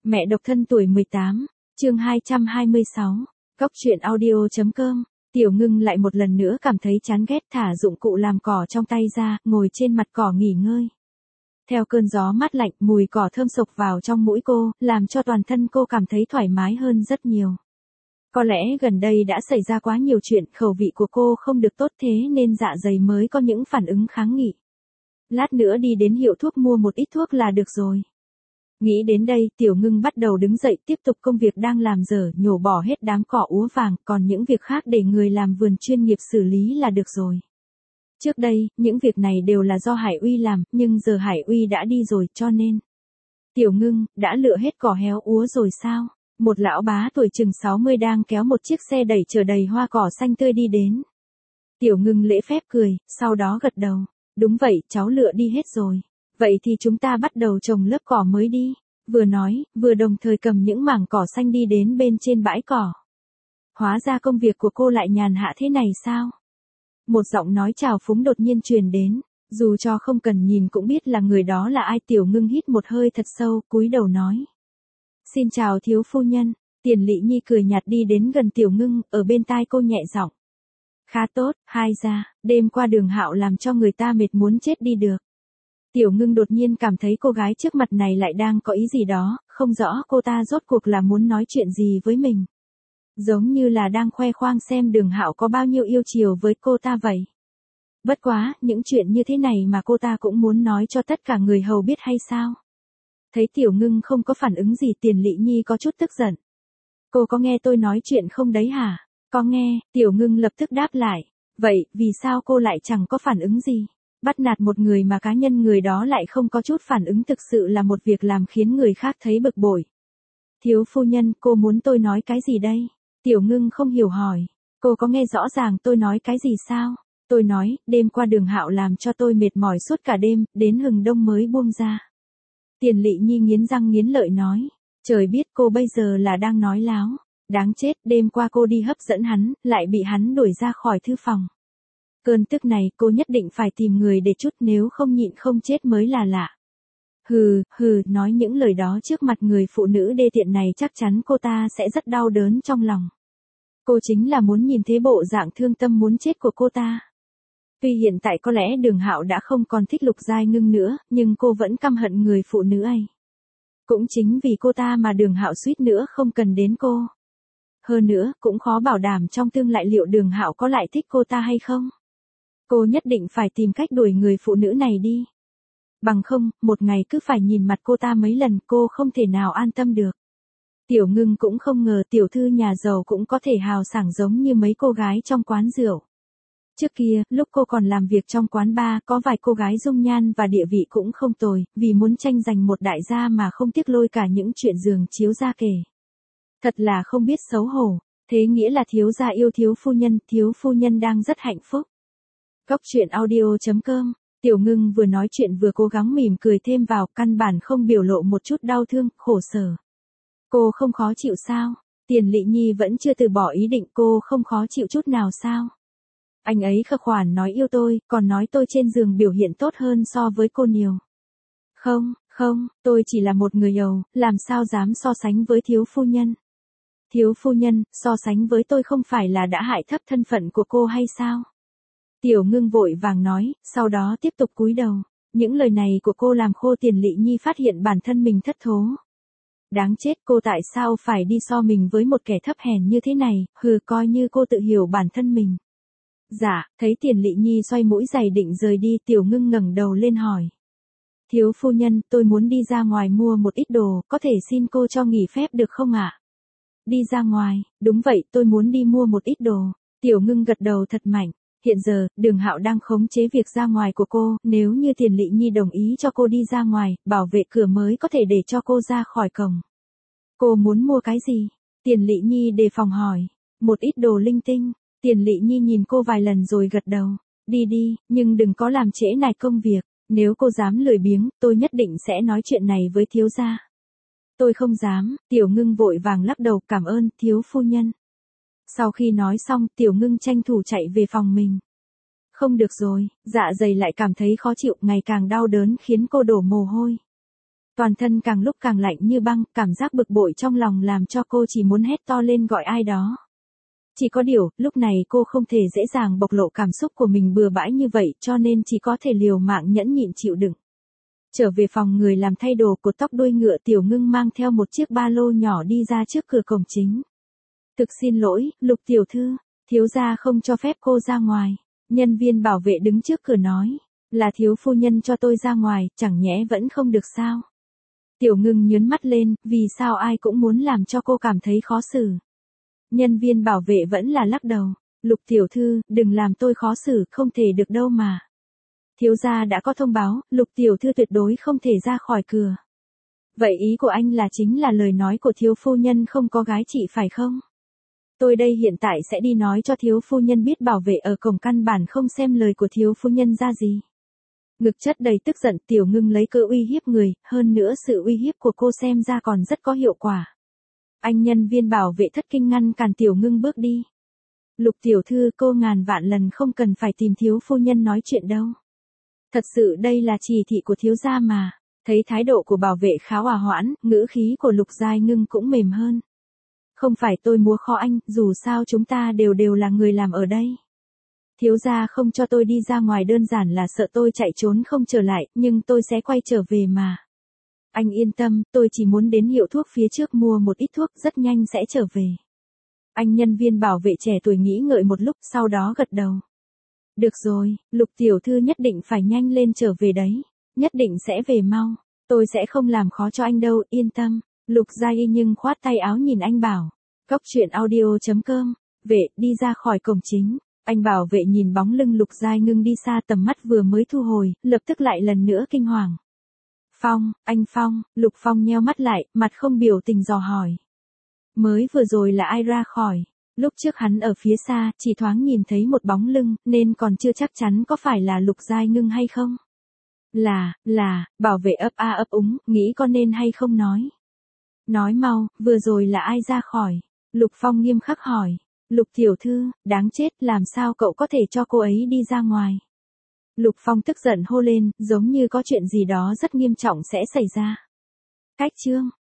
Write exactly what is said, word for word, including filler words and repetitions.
Mẹ độc thân tuổi mười tám, chương hai trăm hai mươi sáu, Cóc truyện audio.com. Tiểu Ngưng lại một lần nữa cảm thấy chán ghét, thả dụng cụ làm cỏ trong tay ra, ngồi trên mặt cỏ nghỉ ngơi. Theo cơn gió mát lạnh, mùi cỏ thơm sộc vào trong mũi cô, làm cho toàn thân cô cảm thấy thoải mái hơn rất nhiều. Có lẽ gần đây đã xảy ra quá nhiều chuyện, khẩu vị của cô không được tốt thế nên dạ dày mới có những phản ứng kháng nghị. Lát nữa đi đến hiệu thuốc mua một ít thuốc là được rồi. Nghĩ đến đây, Tiểu Ngưng bắt đầu đứng dậy tiếp tục công việc đang làm dở, nhổ bỏ hết đám cỏ úa vàng, còn những việc khác để người làm vườn chuyên nghiệp xử lý là được rồi. Trước đây, những việc này đều là do Hải Uy làm, nhưng giờ Hải Uy đã đi rồi cho nên. Tiểu Ngưng, đã lựa hết cỏ héo úa rồi sao? Một lão bá tuổi chừng sáu mươi đang kéo một chiếc xe đẩy chở đầy hoa cỏ xanh tươi đi đến. Tiểu Ngưng lễ phép cười, sau đó gật đầu. Đúng vậy, cháu lựa đi hết rồi. Vậy thì chúng ta bắt đầu trồng lớp cỏ mới đi. Vừa nói, vừa đồng thời cầm những mảng cỏ xanh đi đến bên trên bãi cỏ. Hóa ra công việc của cô lại nhàn hạ thế này sao? Một giọng nói trào phúng đột nhiên truyền đến, dù cho không cần nhìn cũng biết là người đó là ai. Tiểu Ngưng hít một hơi thật sâu, cúi đầu nói. Xin chào thiếu phu nhân. Tiền Lị Nhi cười nhạt đi đến gần Tiểu Ngưng, ở bên tai cô nhẹ giọng. Khá tốt, hai gia, đêm qua Đường Hạo làm cho người ta mệt muốn chết đi được. Tiểu Ngưng đột nhiên cảm thấy cô gái trước mặt này lại đang có ý gì đó, không rõ cô ta rốt cuộc là muốn nói chuyện gì với mình. Giống như là đang khoe khoang xem Đường Hạo có bao nhiêu yêu chiều với cô ta vậy. Bất quá, những chuyện như thế này mà cô ta cũng muốn nói cho tất cả người hầu biết hay sao? Thấy Tiểu Ngưng không có phản ứng gì, Tiền Lị Nhi có chút tức giận. Cô có nghe tôi nói chuyện không đấy hả? Có nghe, Tiểu Ngưng lập tức đáp lại. Vậy, vì sao cô lại chẳng có phản ứng gì? Bắt nạt một người mà cá nhân người đó lại không có chút phản ứng thực sự là một việc làm khiến người khác thấy bực bội. Thiếu phu nhân, cô muốn tôi nói cái gì đây? Tiểu Ngưng không hiểu hỏi. Cô có nghe rõ ràng tôi nói cái gì sao? Tôi nói, đêm qua Đường Hạo làm cho tôi mệt mỏi suốt cả đêm, đến hừng đông mới buông ra. Tiền Lị Nhi nghiến răng nghiến lợi nói. Trời biết cô bây giờ là đang nói láo. Đáng chết, đêm qua cô đi hấp dẫn hắn, lại bị hắn đuổi ra khỏi thư phòng. Cơn tức này cô nhất định phải tìm người để chút, nếu không nhịn không chết mới là lạ. Hừ, hừ, nói những lời đó trước mặt người phụ nữ đê tiện này chắc chắn cô ta sẽ rất đau đớn trong lòng. Cô chính là muốn nhìn thấy bộ dạng thương tâm muốn chết của cô ta. Tuy hiện tại có lẽ Đường Hạo đã không còn thích Lục Giai Ngưng nữa, nhưng cô vẫn căm hận người phụ nữ ấy. Cũng chính vì cô ta mà Đường Hạo suýt nữa không cần đến cô. Hơn nữa, cũng khó bảo đảm trong tương lai liệu Đường Hạo có lại thích cô ta hay không. Cô nhất định phải tìm cách đuổi người phụ nữ này đi. Bằng không, một ngày cứ phải nhìn mặt cô ta mấy lần, cô không thể nào an tâm được. Tiểu Ngưng cũng không ngờ tiểu thư nhà giàu cũng có thể hào sảng giống như mấy cô gái trong quán rượu. Trước kia, lúc cô còn làm việc trong quán bar, có vài cô gái dung nhan và địa vị cũng không tồi, vì muốn tranh giành một đại gia mà không tiếc lôi cả những chuyện giường chiếu ra kể. Thật là không biết xấu hổ, thế nghĩa là thiếu gia yêu thiếu phu nhân, thiếu phu nhân đang rất hạnh phúc. Cóc truyện audio.com. Tiểu Ngưng vừa nói chuyện vừa cố gắng mỉm cười thêm vào, căn bản không biểu lộ một chút đau thương, khổ sở. Cô không khó chịu sao? Tiền Lị Nhi vẫn chưa từ bỏ ý định, cô không khó chịu chút nào sao? Anh ấy khờ khoản nói yêu tôi, còn nói tôi trên giường biểu hiện tốt hơn so với cô nhiều. Không, không, tôi chỉ là một người giàu, làm sao dám so sánh với thiếu phu nhân? Thiếu phu nhân, so sánh với tôi không phải là đã hại thấp thân phận của cô hay sao? Tiểu Ngưng vội vàng nói, sau đó tiếp tục cúi đầu. Những lời này của cô làm khô Tiền Lị Nhi phát hiện bản thân mình thất thố. Đáng chết, cô tại sao phải đi so mình với một kẻ thấp hèn như thế này, hừ, coi như cô tự hiểu bản thân mình. Dạ, thấy Tiền Lị Nhi xoay mũi giày định rời đi, Tiểu Ngưng ngẩng đầu lên hỏi. Thiếu phu nhân, tôi muốn đi ra ngoài mua một ít đồ, có thể xin cô cho nghỉ phép được không ạ? Đi ra ngoài, đúng vậy, tôi muốn đi mua một ít đồ. Tiểu Ngưng gật đầu thật mạnh. Hiện giờ, Đường Hạo đang khống chế việc ra ngoài của cô, nếu như Tiền Lị Nhi đồng ý cho cô đi ra ngoài, bảo vệ cửa mới có thể để cho cô ra khỏi cổng. Cô muốn mua cái gì? Tiền Lị Nhi đề phòng hỏi. Một ít đồ linh tinh. Tiền Lị Nhi nhìn cô vài lần rồi gật đầu. Đi đi, nhưng đừng có làm trễ nải công việc. Nếu cô dám lười biếng, tôi nhất định sẽ nói chuyện này với thiếu gia. Tôi không dám. Tiểu Ngưng vội vàng lắc đầu, cảm ơn, thiếu phu nhân. Sau khi nói xong, Tiểu Ngưng tranh thủ chạy về phòng mình. Không được rồi, dạ dày lại cảm thấy khó chịu, ngày càng đau đớn khiến cô đổ mồ hôi. Toàn thân càng lúc càng lạnh như băng, cảm giác bực bội trong lòng làm cho cô chỉ muốn hét to lên gọi ai đó. Chỉ có điều, lúc này cô không thể dễ dàng bộc lộ cảm xúc của mình bừa bãi như vậy cho nên chỉ có thể liều mạng nhẫn nhịn chịu đựng. Trở về phòng người làm thay đồ cột tóc đuôi ngựa Tiểu Ngưng mang theo một chiếc ba lô nhỏ đi ra trước cửa cổng chính. Thực xin lỗi, Lục tiểu thư, thiếu gia không cho phép cô ra ngoài. Nhân viên bảo vệ đứng trước cửa nói, là thiếu phu nhân cho tôi ra ngoài, chẳng nhẽ vẫn không được sao. Tiểu Ngưng nhớn mắt lên, vì sao ai cũng muốn làm cho cô cảm thấy khó xử. Nhân viên bảo vệ vẫn là lắc đầu, Lục tiểu thư, đừng làm tôi khó xử, không thể được đâu mà. Thiếu gia đã có thông báo, Lục tiểu thư tuyệt đối không thể ra khỏi cửa. Vậy ý của anh là chính là lời nói của thiếu phu nhân không có gái chị phải không? Tôi đây hiện tại sẽ đi nói cho thiếu phu nhân biết bảo vệ ở cổng căn bản không xem lời của thiếu phu nhân ra gì. Ngực chất đầy tức giận Tiểu Ngưng lấy cơ uy hiếp người, hơn nữa sự uy hiếp của cô xem ra còn rất có hiệu quả. Anh nhân viên bảo vệ thất kinh ngăn cản Tiểu Ngưng bước đi. Lục tiểu thư cô ngàn vạn lần không cần phải tìm thiếu phu nhân nói chuyện đâu. Thật sự đây là chỉ thị của thiếu gia mà. Thấy thái độ của bảo vệ khá hòa hoãn, ngữ khí của Lục Giai Ngưng cũng mềm hơn. Không phải tôi múa khó anh, dù sao chúng ta đều đều là người làm ở đây. Thiếu gia không cho tôi đi ra ngoài đơn giản là sợ tôi chạy trốn không trở lại, nhưng tôi sẽ quay trở về mà. Anh yên tâm, tôi chỉ muốn đến hiệu thuốc phía trước mua một ít thuốc, rất nhanh sẽ trở về. Anh nhân viên bảo vệ trẻ tuổi nghĩ ngợi một lúc, sau đó gật đầu. Được rồi, Lục tiểu thư nhất định phải nhanh lên trở về đấy. Nhất định sẽ về mau. Tôi sẽ không làm khó cho anh đâu, yên tâm. Lục Gia Y nhưng khoát tay áo nhìn anh bảo. Cốc truyện audio chấm com. Vệ, đi ra khỏi cổng chính. Anh bảo vệ nhìn bóng lưng Lục Giai Ngưng đi xa, tầm mắt vừa mới thu hồi, lập tức lại lần nữa kinh hoàng. Phong, anh Phong, Lục Phong nheo mắt lại, mặt không biểu tình dò hỏi. Mới vừa rồi là ai ra khỏi? Lúc trước hắn ở phía xa, chỉ thoáng nhìn thấy một bóng lưng, nên còn chưa chắc chắn có phải là Lục Giai Ngưng hay không. Là, là, bảo vệ ấp a ấp úng, nghĩ có nên hay không nói. Nói mau, vừa rồi là ai ra khỏi? Lục Phong nghiêm khắc hỏi. Lục tiểu thư, đáng chết, làm sao cậu có thể cho cô ấy đi ra ngoài? Lục Phong tức giận hô lên, giống như có chuyện gì đó rất nghiêm trọng sẽ xảy ra. Cách chương.